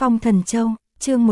Phong Thần Châu, chương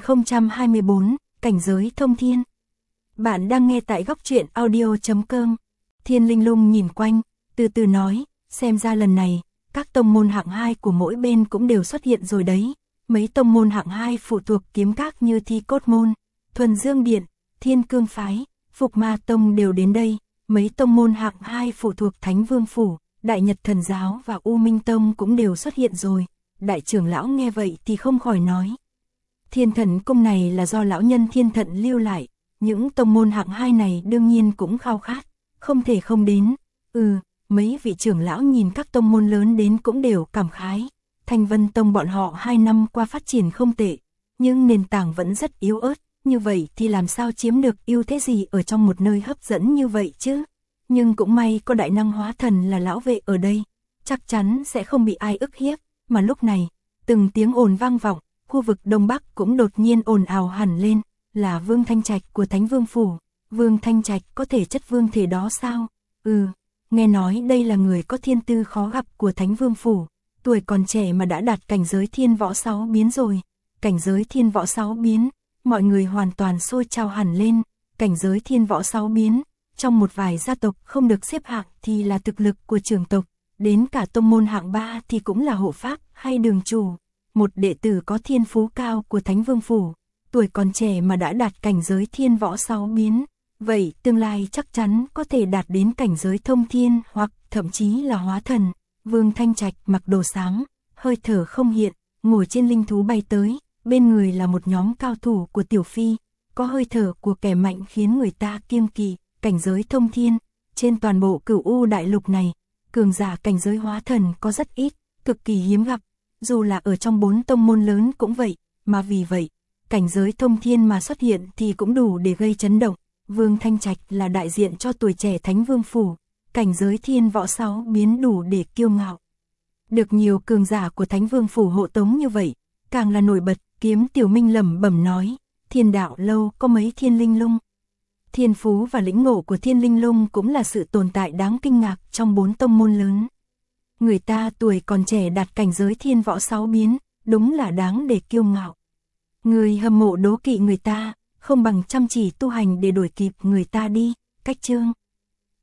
1024, cảnh giới thông thiên. Bạn đang nghe tại góc truyện audio.com. Thiên Linh Lung nhìn quanh, từ từ nói, xem ra lần này, các tông môn hạng 2 của mỗi bên cũng đều xuất hiện rồi đấy. Mấy tông môn hạng 2 phụ thuộc kiếm các như Thi Cốt Môn, Thuần Dương Điện, Thiên Cương Phái, Phục Ma Tông đều đến đây. Mấy tông môn hạng 2 phụ thuộc Thánh Vương Phủ, Đại Nhật Thần Giáo và U Minh Tông cũng đều xuất hiện rồi. Đại trưởng lão nghe vậy thì không khỏi nói. Thiên Thần Cung này là do lão nhân Thiên Thận lưu lại, những tông môn hạng 2 này đương nhiên cũng khao khát, không thể không đến. Mấy vị trưởng lão nhìn các tông môn lớn đến cũng đều cảm khái. Thanh Vân Tông bọn họ 2 năm qua phát triển không tệ, nhưng nền tảng vẫn rất yếu ớt, như vậy thì làm sao chiếm được ưu thế gì ở trong một nơi hấp dẫn như vậy chứ? Nhưng cũng may có đại năng hóa thần là lão vệ ở đây, chắc chắn sẽ không bị ai ức hiếp. Mà lúc này, từng tiếng ồn vang vọng, khu vực Đông Bắc cũng đột nhiên ồn ào hẳn lên, là Vương Thanh Trạch của Thánh Vương Phủ. Vương Thanh Trạch có thể chất vương thể đó sao? Nghe nói đây là người có thiên tư khó gặp của Thánh Vương Phủ, tuổi còn trẻ mà đã đạt cảnh giới thiên võ 6 biến rồi. Cảnh giới thiên võ 6 biến, mọi người hoàn toàn sôi trào hẳn lên. Cảnh giới thiên võ 6 biến, trong một vài gia tộc không được xếp hạng thì là thực lực của trưởng tộc, đến cả tông môn hạng 3 thì cũng là hộ pháp hay đường chủ. Một đệ tử có thiên phú cao của Thánh Vương Phủ, tuổi còn trẻ mà đã đạt cảnh giới thiên võ 6 biến, vậy tương lai chắc chắn có thể đạt đến cảnh giới thông thiên hoặc thậm chí là hóa thần. Vương Thanh Trạch mặc đồ sáng, hơi thở không hiện, ngồi trên linh thú bay tới, bên người là một nhóm cao thủ của Tiểu Phi, có hơi thở của kẻ mạnh khiến người ta kiêng kỵ. Cảnh giới thông thiên, trên toàn bộ Cửu U đại lục này, cường giả cảnh giới hóa thần có rất ít, cực kỳ hiếm gặp, dù là ở trong 4 tông môn lớn cũng vậy, mà vì vậy, cảnh giới thông thiên mà xuất hiện thì cũng đủ để gây chấn động. Vương Thanh Trạch là đại diện cho tuổi trẻ Thánh Vương Phủ, cảnh giới thiên võ 6 biến đủ để kiêu ngạo. Được nhiều cường giả của Thánh Vương Phủ hộ tống như vậy, càng là nổi bật. Kiếm Tiểu Minh lẩm bẩm nói, Thiên Đạo Lâu có mấy Thiên Linh Lung. Thiên phú và lĩnh ngộ của Thiên Linh Lung cũng là sự tồn tại đáng kinh ngạc trong 4 tông môn lớn. Người ta tuổi còn trẻ đạt cảnh giới thiên võ 6 biến, đúng là đáng để kiêu ngạo. Người hâm mộ đố kỵ người ta, không bằng chăm chỉ tu hành để đuổi kịp người ta đi. Cách chương